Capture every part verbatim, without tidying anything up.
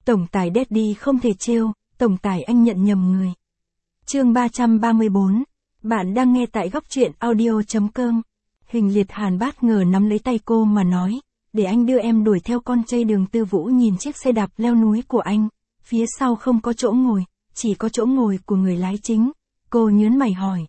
Tổng tài Daddy không thể trêu, tổng tài anh nhận nhầm người. Chương ba trăm ba mươi bốn. Bạn đang nghe tại góc truyện audio chấm com. Huỳnh Liệt Hàn bất ngờ nắm lấy tay cô mà nói, để anh đưa em đuổi theo con trai. Đường Tư Vũ nhìn chiếc xe đạp leo núi của anh, phía sau không có chỗ ngồi, chỉ có chỗ ngồi của người lái chính. Cô nhớn mày hỏi.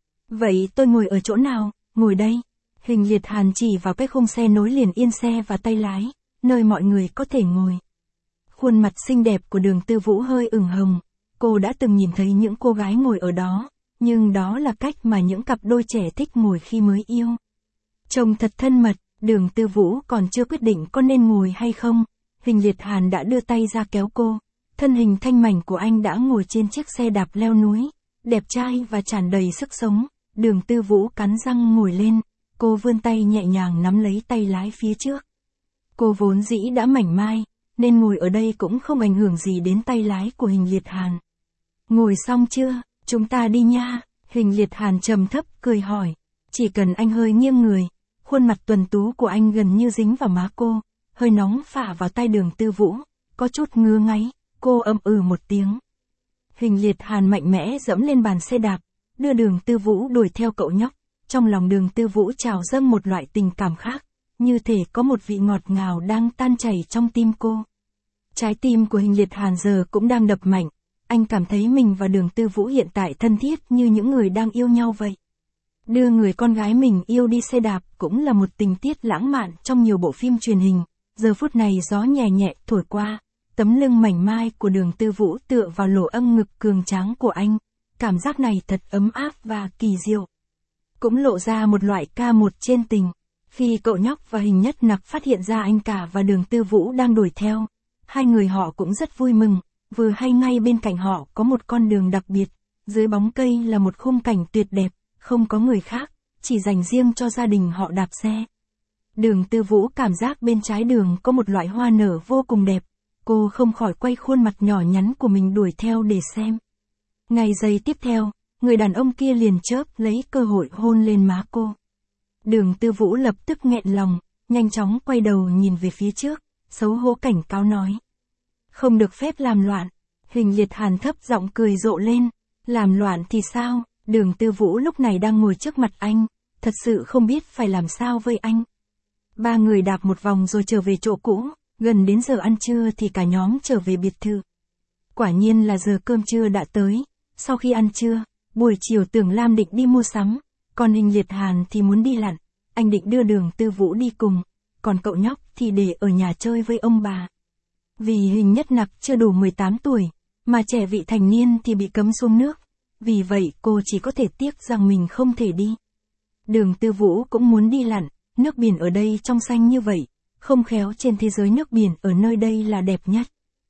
Vậy tôi ngồi ở chỗ nào? Ngồi đây. Huỳnh Liệt Hàn chỉ vào cái khung xe nối liền yên xe và tay lái, nơi mọi người có thể ngồi. Khuôn mặt xinh đẹp của Đường Tư Vũ hơi ửng hồng. Cô đã từng nhìn thấy những cô gái ngồi ở đó, nhưng đó là cách mà những cặp đôi trẻ thích ngồi khi mới yêu. Trông thật thân mật. Đường Tư Vũ còn chưa quyết định có nên ngồi hay không, Huỳnh Liệt Hàn đã đưa tay ra kéo cô. Thân hình thanh mảnh của anh đã ngồi trên chiếc xe đạp leo núi, đẹp trai và tràn đầy sức sống. Đường Tư Vũ cắn răng ngồi lên, cô vươn tay nhẹ nhàng nắm lấy tay lái phía trước. Cô vốn dĩ đã mảnh mai, nên ngồi ở đây cũng không ảnh hưởng gì đến tay lái của Huỳnh Liệt Hàn. Ngồi xong chưa? Chúng ta đi nha. Huỳnh Liệt Hàn trầm thấp cười hỏi. Chỉ cần anh hơi nghiêng người, khuôn mặt tuấn tú của anh gần như dính vào má cô, hơi nóng phả vào tay Đường Tư Vũ, có chút ngứa ngáy. Cô ậm ừ một tiếng. Huỳnh Liệt Hàn mạnh mẽ dẫm lên bàn xe đạp, đưa Đường Tư Vũ đuổi theo cậu nhóc. Trong lòng Đường Tư Vũ trào dâng một loại tình cảm khác, như thể có một vị ngọt ngào đang tan chảy trong tim cô. Trái tim của Huỳnh Liệt Hàn giờ cũng đang đập mạnh, anh cảm thấy mình và Đường Tư Vũ hiện tại thân thiết như những người đang yêu nhau vậy. Đưa người con gái mình yêu đi xe đạp cũng là một tình tiết lãng mạn trong nhiều bộ phim truyền hình. Giờ phút này gió nhẹ nhẹ thổi qua, tấm lưng mảnh mai của Đường Tư Vũ tựa vào lỗ âm ngực cường tráng của anh. Cảm giác này thật ấm áp và kỳ diệu. Cũng lộ ra một loại ca một trên tình. Khi cậu nhóc và Huỳnh Nhất Nặc phát hiện ra anh cả và Đường Tư Vũ đang đuổi theo, hai người họ cũng rất vui mừng, vừa hay ngay bên cạnh họ có một con đường đặc biệt, dưới bóng cây là một khung cảnh tuyệt đẹp, không có người khác, chỉ dành riêng cho gia đình họ đạp xe. Đường Tư Vũ cảm giác bên trái đường có một loại hoa nở vô cùng đẹp, cô không khỏi quay khuôn mặt nhỏ nhắn của mình đuổi theo để xem. Ngay giây tiếp theo, người đàn ông kia liền chớp lấy cơ hội hôn lên má cô. Đường Tư Vũ lập tức nghẹn lòng, nhanh chóng quay đầu nhìn về phía trước, xấu hổ cảnh cáo nói. Không được phép làm loạn. Huỳnh Liệt Hàn thấp giọng cười rộ lên. Làm loạn thì sao? Đường Tư Vũ lúc này đang ngồi trước mặt anh, thật sự không biết phải làm sao với anh. Ba người đạp một vòng rồi trở về chỗ cũ, gần đến giờ ăn trưa thì cả nhóm trở về biệt thự. Quả nhiên là giờ cơm trưa đã tới. Sau khi ăn trưa, buổi chiều Tưởng Lam định đi mua sắm, còn Huỳnh Liệt Hàn thì muốn đi lặn. Anh định đưa Đường Tư Vũ đi cùng, còn cậu nhóc thì để ở nhà chơi với ông bà. Vì Huỳnh Nhất Nặc chưa đủ mười tám tuổi, mà trẻ vị thành niên thì bị cấm xuống nước. Vì vậy cô chỉ có thể tiếc rằng mình không thể đi. Đường Tư Vũ cũng muốn đi lặn, nước biển ở đây trong xanh như vậy, không khéo trên thế giới nước biển ở nơi đây là đẹp nhất.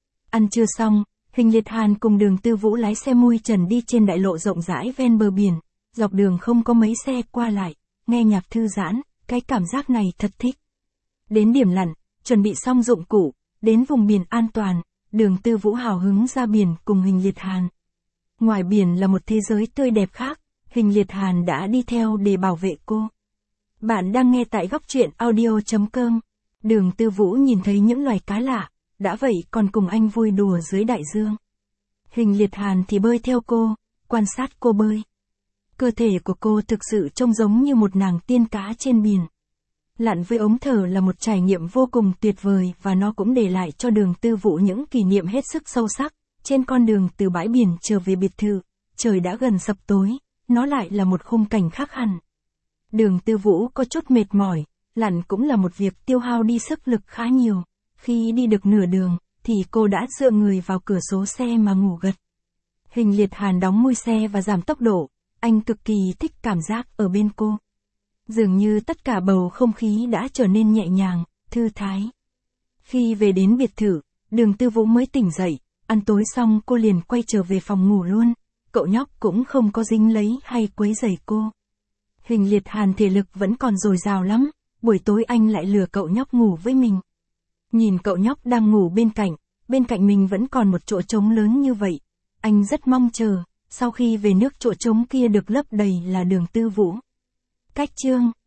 Ăn trưa xong, Huỳnh Liệt Hàn cùng Đường Tư Vũ lái xe mui trần đi trên đại lộ rộng rãi ven bờ biển, dọc đường không có mấy xe qua lại, nghe nhạc thư giãn, cái cảm giác này thật thích. Đến điểm lặn, chuẩn bị xong dụng cụ, đến vùng biển an toàn, Đường Tư Vũ hào hứng ra biển cùng Huỳnh Liệt Hàn. Ngoài biển là một thế giới tươi đẹp khác, Huỳnh Liệt Hàn đã đi theo để bảo vệ cô. Bạn đang nghe tại góc truyện audio chấm com. Đường Tư Vũ nhìn thấy những loài cá lạ, đã vậy còn cùng anh vui đùa dưới đại dương. Huỳnh Liệt Hàn thì bơi theo cô, quan sát cô bơi. Cơ thể của cô thực sự trông giống như một nàng tiên cá trên biển. Lặn với ống thở là một trải nghiệm vô cùng tuyệt vời và nó cũng để lại cho Đường Tư Vũ những kỷ niệm hết sức sâu sắc. Trên con đường từ bãi biển trở về biệt thự, trời đã gần sập tối, nó lại là một khung cảnh khác hẳn. Đường Tư Vũ có chút mệt mỏi, lặn cũng là một việc tiêu hao đi sức lực khá nhiều. Khi đi được nửa đường, thì cô đã dựa người vào cửa sổ xe mà ngủ gật. Huỳnh Liệt Hàn đóng mui xe và giảm tốc độ, anh cực kỳ thích cảm giác ở bên cô. Dường như tất cả bầu không khí đã trở nên nhẹ nhàng, thư thái. Khi về đến biệt thự, Đường Tư Vũ mới tỉnh dậy, ăn tối xong cô liền quay trở về phòng ngủ luôn. Cậu nhóc cũng không có dính lấy hay quấy rầy cô. Huỳnh Liệt Hàn thể lực vẫn còn dồi dào lắm, buổi tối anh lại lừa cậu nhóc ngủ với mình. Nhìn cậu nhóc đang ngủ bên cạnh, bên cạnh mình vẫn còn một chỗ trống lớn như vậy. Anh rất mong chờ, sau khi về nước chỗ trống kia được lấp đầy là Đường Tư Vũ. Cách chương